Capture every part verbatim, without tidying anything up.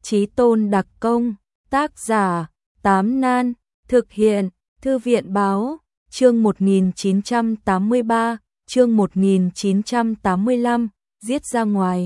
Chí tôn đặc công, tác giả, Tám Nan, thực hiện, Thư viện báo, chương một nghìn chín trăm tám mươi ba, chương một nghìn chín trăm tám mươi lăm, giết ra ngoài.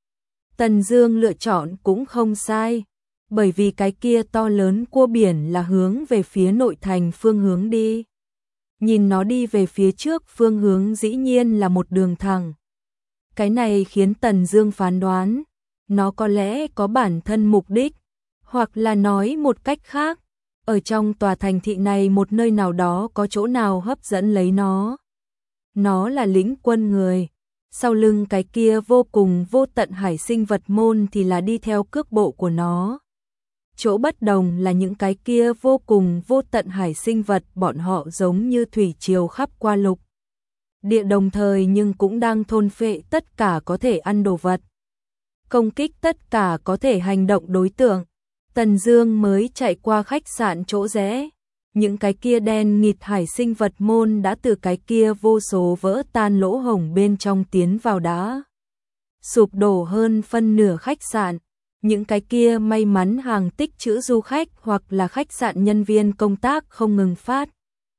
Tần Dương lựa chọn cũng không sai, bởi vì cái kia to lớn cua biển là hướng về phía nội thành phương hướng đi. Nhìn nó đi về phía trước phương hướng dĩ nhiên là một đường thẳng. Cái này khiến Tần Dương phán đoán, nó có lẽ có bản thân mục đích, hoặc là nói một cách khác, ở trong tòa thành thị này một nơi nào đó có chỗ nào hấp dẫn lấy nó. Nó là lĩnh quân người, sau lưng cái kia vô cùng vô tận hải sinh vật môn thì là đi theo cước bộ của nó. Chỗ bất đồng là những cái kia vô cùng vô tận hải sinh vật bọn họ giống như thủy triều khắp qua lục địa đồng thời nhưng cũng đang thôn phệ tất cả có thể ăn đồ vật, công kích tất cả có thể hành động đối tượng. Tần Dương mới chạy qua khách sạn chỗ rẽ, những cái kia đen nghịt hải sinh vật môn đã từ cái kia vô số vỡ tan lỗ hổng bên trong tiến vào đã sụp đổ hơn phân nửa khách sạn. Những cái kia may mắn hàng tích trữ du khách hoặc là khách sạn nhân viên công tác không ngừng phát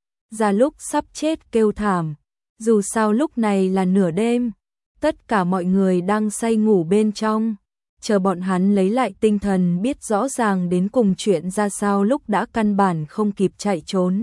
ra lúc sắp chết kêu thảm. Dù sao lúc này là nửa đêm, tất cả mọi người đang say ngủ bên trong, chờ bọn hắn lấy lại tinh thần biết rõ ràng đến cùng chuyện ra sao lúc đã căn bản không kịp chạy trốn.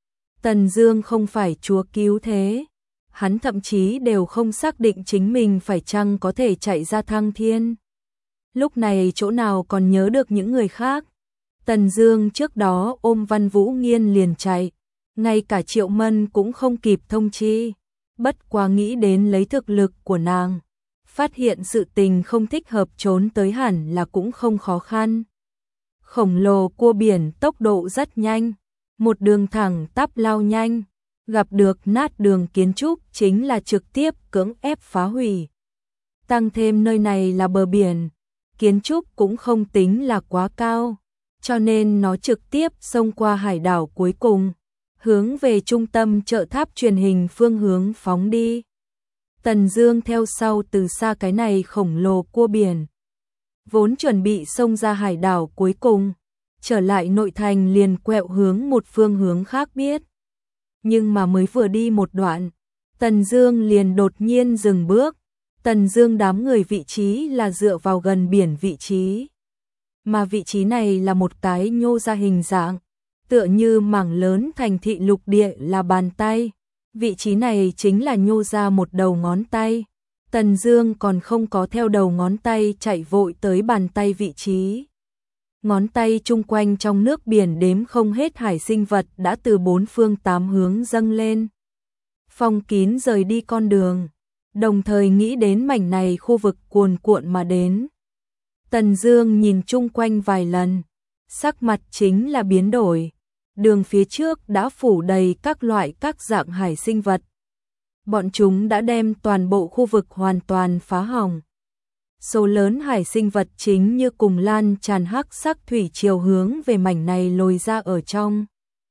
Tần Dương không phải chúa cứu thế, hắn thậm chí đều không xác định chính mình phải chăng có thể chạy ra thăng thiên. Lúc này chỗ nào còn nhớ được những người khác. Tần Dương trước đó ôm Văn Vũ Nghiên liền chạy, ngay cả Triệu Mân cũng không kịp thông chi. Bất quá nghĩ đến lấy thực lực của nàng, phát hiện sự tình không thích hợp trốn tới hẳn là cũng không khó khăn. Khổng lồ cua biển tốc độ rất nhanh, một đường thẳng tắp lao nhanh, gặp được nát đường kiến trúc chính là trực tiếp cưỡng ép phá hủy. Tăng thêm nơi này là bờ biển, kiến trúc cũng không tính là quá cao, cho nên nó trực tiếp xông qua hải đảo cuối cùng, hướng về trung tâm chợ tháp truyền hình phương hướng phóng đi. Tần Dương theo sau từ xa cái này khổng lồ cua biển, vốn chuẩn bị xông ra hải đảo cuối cùng, trở lại nội thành liền quẹo hướng một phương hướng khác biết. Nhưng mà mới vừa đi một đoạn, Tần Dương liền đột nhiên dừng bước. Tần Dương đám người vị trí là dựa vào gần biển vị trí, mà vị trí này là một cái nhô ra hình dạng, tựa như mảng lớn thành thị lục địa là bàn tay. Vị trí này chính là nhô ra một đầu ngón tay. Tần Dương còn không có theo đầu ngón tay chạy vội tới bàn tay vị trí. Ngón tay chung quanh trong nước biển đếm không hết hải sinh vật đã từ bốn phương tám hướng dâng lên, phong kín rời đi con đường, đồng thời nghĩ đến mảnh này khu vực cuồn cuộn mà đến. Tần Dương nhìn chung quanh vài lần, sắc mặt chính là biến đổi. Đường phía trước đã phủ đầy các loại các dạng hải sinh vật. Bọn chúng đã đem toàn bộ khu vực hoàn toàn phá hỏng. Số lớn hải sinh vật chính như cùng lan tràn hắc sắc thủy triều hướng về mảnh này lồi ra ở trong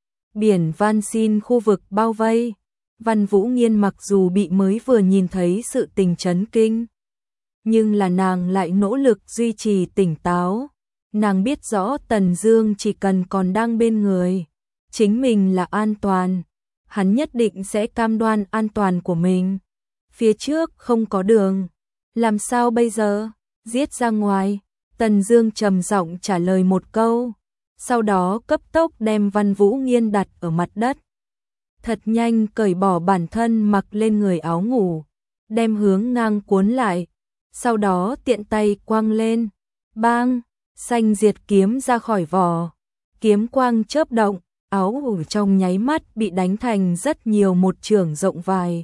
biển van xin khu vực bao vây. Văn Vũ Nghiên mặc dù bị mới vừa nhìn thấy sự tình chấn kinh, nhưng là nàng lại nỗ lực duy trì tỉnh táo. Nàng biết rõ Tần Dương chỉ cần còn đang bên người, chính mình là an toàn, hắn nhất định sẽ cam đoan an toàn của mình. Phía trước không có đường, làm sao bây giờ? Giết ra ngoài. Tần Dương trầm giọng trả lời một câu, sau đó cấp tốc đem Văn Vũ Nghiên đặt ở mặt đất. Thật nhanh cởi bỏ bản thân mặc lên người áo ngủ, đem hướng ngang cuốn lại, sau đó tiện tay quăng lên, bang, xanh diệt kiếm ra khỏi vỏ, kiếm quang chớp động, áo ngủ trong nháy mắt bị đánh thành rất nhiều một chưởng rộng vài.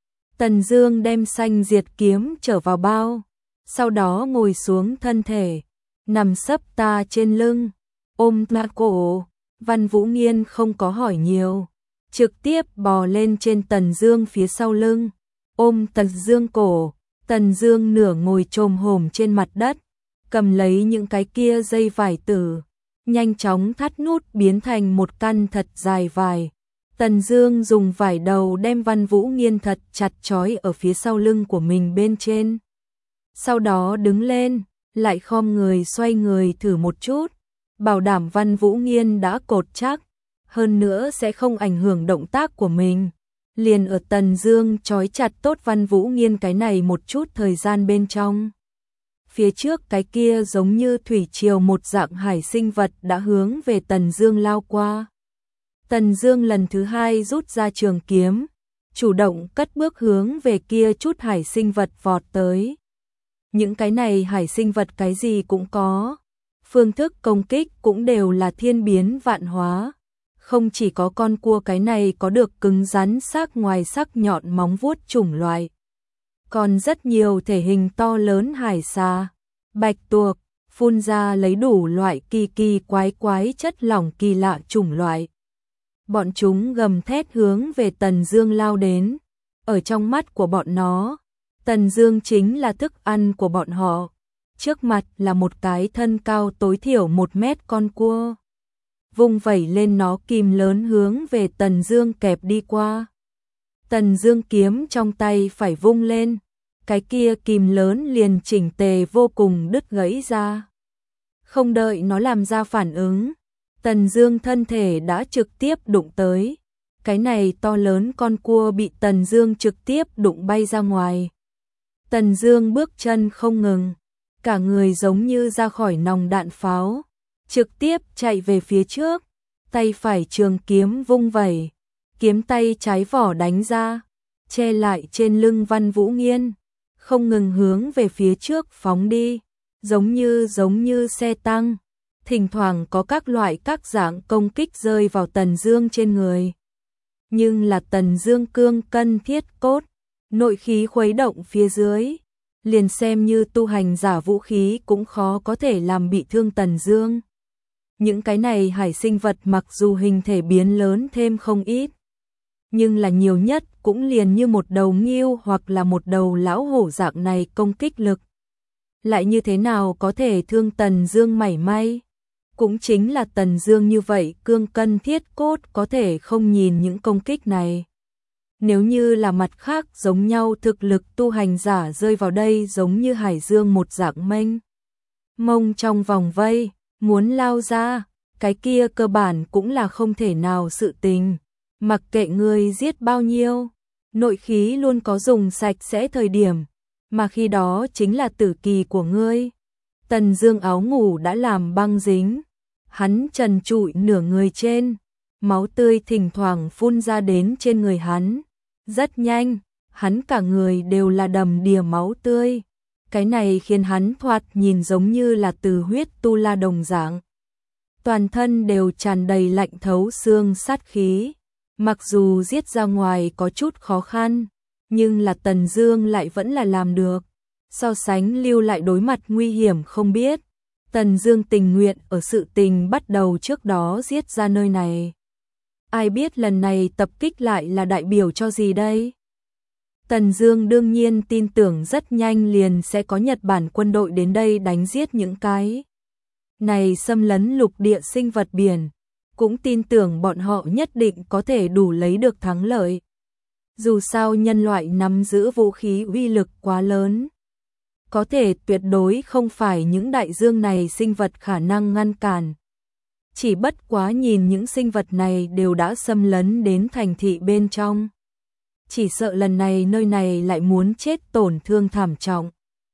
Tần Dương đem xanh diệt kiếm trở vào bao, sau đó ngồi xuống thân thể, nằm sấp ta trên lưng, ôm ta cổ. Văn Vũ Nghiên không có hỏi nhiều, trực tiếp bò lên trên Tần Dương phía sau lưng, ôm Tần Dương cổ. Tần Dương nửa ngồi chồm hổm trên mặt đất, cầm lấy những cái kia dây vải tử, nhanh chóng thắt nút biến thành một căn thật dài vải. Tần Dương dùng vải đầu đem Văn Vũ Nghiên thật chặt trói ở phía sau lưng của mình bên trên. Sau đó đứng lên, lại khom người xoay người thử một chút, bảo đảm Văn Vũ Nghiên đã cột chắc, hơn nữa sẽ không ảnh hưởng động tác của mình. Liền ở Tần Dương trói chặt tốt Văn Vũ Nghiên cái này một chút thời gian bên trong. Phía trước cái kia giống như thủy triều một dạng hải sinh vật đã hướng về Tần Dương lao qua. Tần Dương lần thứ hai rút ra trường kiếm, chủ động cất bước hướng về kia chút hải sinh vật vọt tới. Những cái này hải sinh vật cái gì cũng có, phương thức công kích cũng đều là thiên biến vạn hóa. Không chỉ có con cua cái này có được cứng rắn sắc ngoài sắc nhọn móng vuốt chủng loại, còn rất nhiều thể hình to lớn hải xà, bạch tuộc, phun ra lấy đủ loại kỳ kỳ quái quái chất lỏng kỳ lạ chủng loại. Bọn chúng gầm thét hướng về Tần Dương lao đến, ở trong mắt của bọn nó, Tần Dương chính là thức ăn của bọn họ. Trước mặt là một cái thân cao tối thiểu một mét con cua. Vung vẩy lên nó kìm lớn hướng về Tần Dương kẹp đi qua. Tần Dương kiếm trong tay phải vung lên, cái kia kìm lớn liền chỉnh tề vô cùng đứt gãy ra. Không đợi nó làm ra phản ứng, Tần Dương thân thể đã trực tiếp đụng tới. Cái này to lớn con cua bị Tần Dương trực tiếp đụng bay ra ngoài. Tần Dương bước chân không ngừng, cả người giống như ra khỏi nòng đạn pháo, trực tiếp chạy về phía trước, tay phải trường kiếm vung vẩy, kiếm tay trái vỏ đánh ra, che lại trên lưng Văn Vũ Nghiên, không ngừng hướng về phía trước phóng đi, giống như giống như xe tăng, thỉnh thoảng có các loại các dạng công kích rơi vào Tần Dương trên người. Nhưng là Tần Dương cương cân thiết cốt, nội khí khuấy động phía dưới, liền xem như tu hành giả vũ khí cũng khó có thể làm bị thương Tần Dương. Những cái này hải sinh vật mặc dù hình thể biến lớn thêm không ít, nhưng là nhiều nhất cũng liền như một đầu ngưu hoặc là một đầu lão hổ dạng này công kích lực. Lại như thế nào có thể thương Tần Dương mảy may? Cũng chính là Tần Dương như vậy cương cân thiết cốt có thể không nhìn những công kích này. Nếu như là mặt khác giống nhau thực lực tu hành giả rơi vào đây giống như hải dương một dạng mênh mông trong vòng vây, muốn lao ra, cái kia cơ bản cũng là không thể nào sự tình. Mặc kệ ngươi giết bao nhiêu, nội khí luôn có dùng sạch sẽ thời điểm, mà khi đó chính là tử kỳ của ngươi. Tần Dương áo ngủ đã làm băng dính, hắn trần trụi nửa người trên, máu tươi thỉnh thoảng phun ra đến trên người hắn. Rất nhanh, hắn cả người đều là đầm đìa máu tươi. Cái này khiến hắn thoạt nhìn giống như là từ huyết tu la đồng dạng. Toàn thân đều tràn đầy lạnh thấu xương sát khí. Mặc dù giết ra ngoài có chút khó khăn, nhưng là Tần Dương lại vẫn là làm được. So sánh lưu lại đối mặt nguy hiểm không biết, Tần Dương tình nguyện ở sự tình bắt đầu trước đó giết ra nơi này. Ai biết lần này tập kích lại là đại biểu cho gì đây? Tần Dương đương nhiên tin tưởng rất nhanh liền sẽ có Nhật Bản quân đội đến đây đánh giết những cái này xâm lấn lục địa sinh vật biển, cũng tin tưởng bọn họ nhất định có thể đủ lấy được thắng lợi. Dù sao nhân loại nắm giữ vũ khí uy lực quá lớn, có thể tuyệt đối không phải những đại dương này sinh vật khả năng ngăn cản. Chỉ bất quá nhìn những sinh vật này đều đã xâm lấn đến thành thị bên trong. Chỉ sợ lần này nơi này lại muốn chết tổn thương thảm trọng.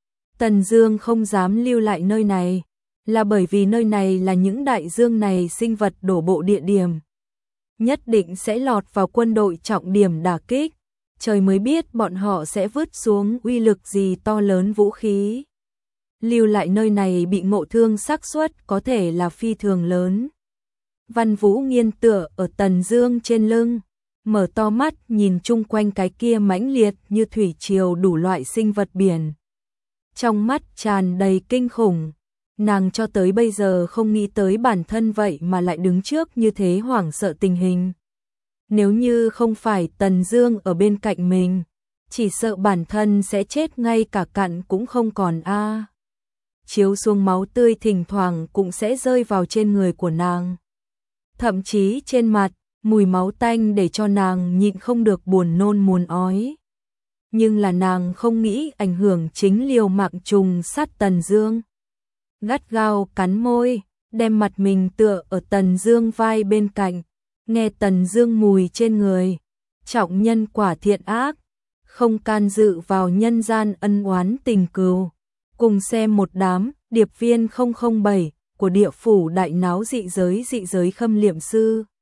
Tần Dương không dám lưu lại nơi này, là bởi vì nơi này là những đại dương này sinh vật đổ bộ địa điểm. Nhất định sẽ lọt vào quân đội trọng điểm đả kích, trời mới biết bọn họ sẽ vứt xuống uy lực gì to lớn vũ khí. Lưu lại nơi này bị ngộ thương xác suất có thể là phi thường lớn. Văn Vũ Nghiên tựa ở Tần Dương trên lưng, mở to mắt nhìn chung quanh cái kia mãnh liệt như thủy triều đủ loại sinh vật biển. Trong mắt tràn đầy kinh khủng, nàng cho tới bây giờ không nghĩ tới bản thân vậy mà lại đứng trước như thế hoảng sợ tình hình. Nếu như không phải Tần Dương ở bên cạnh mình, chỉ sợ bản thân sẽ chết ngay cả cặn cũng không còn a. À. Chiếu xuống máu tươi thỉnh thoảng cũng sẽ rơi vào trên người của nàng. Thậm chí trên mặt, mùi máu tanh để cho nàng nhịn không được buồn nôn muốn ói. Nhưng là nàng không nghĩ ảnh hưởng chính liều mạng trùng sát Tần Dương. gắt gao cắn môi, đem mặt mình tựa ở Tần Dương vai bên cạnh, nghe Tần Dương mùi trên người. Trọng nhân quả thiện ác, không can dự vào nhân gian ân oán tình cừu. Cùng xem một đám điệp viên không không bảy của địa phủ đại náo dị giới dị giới khâm liệm sư.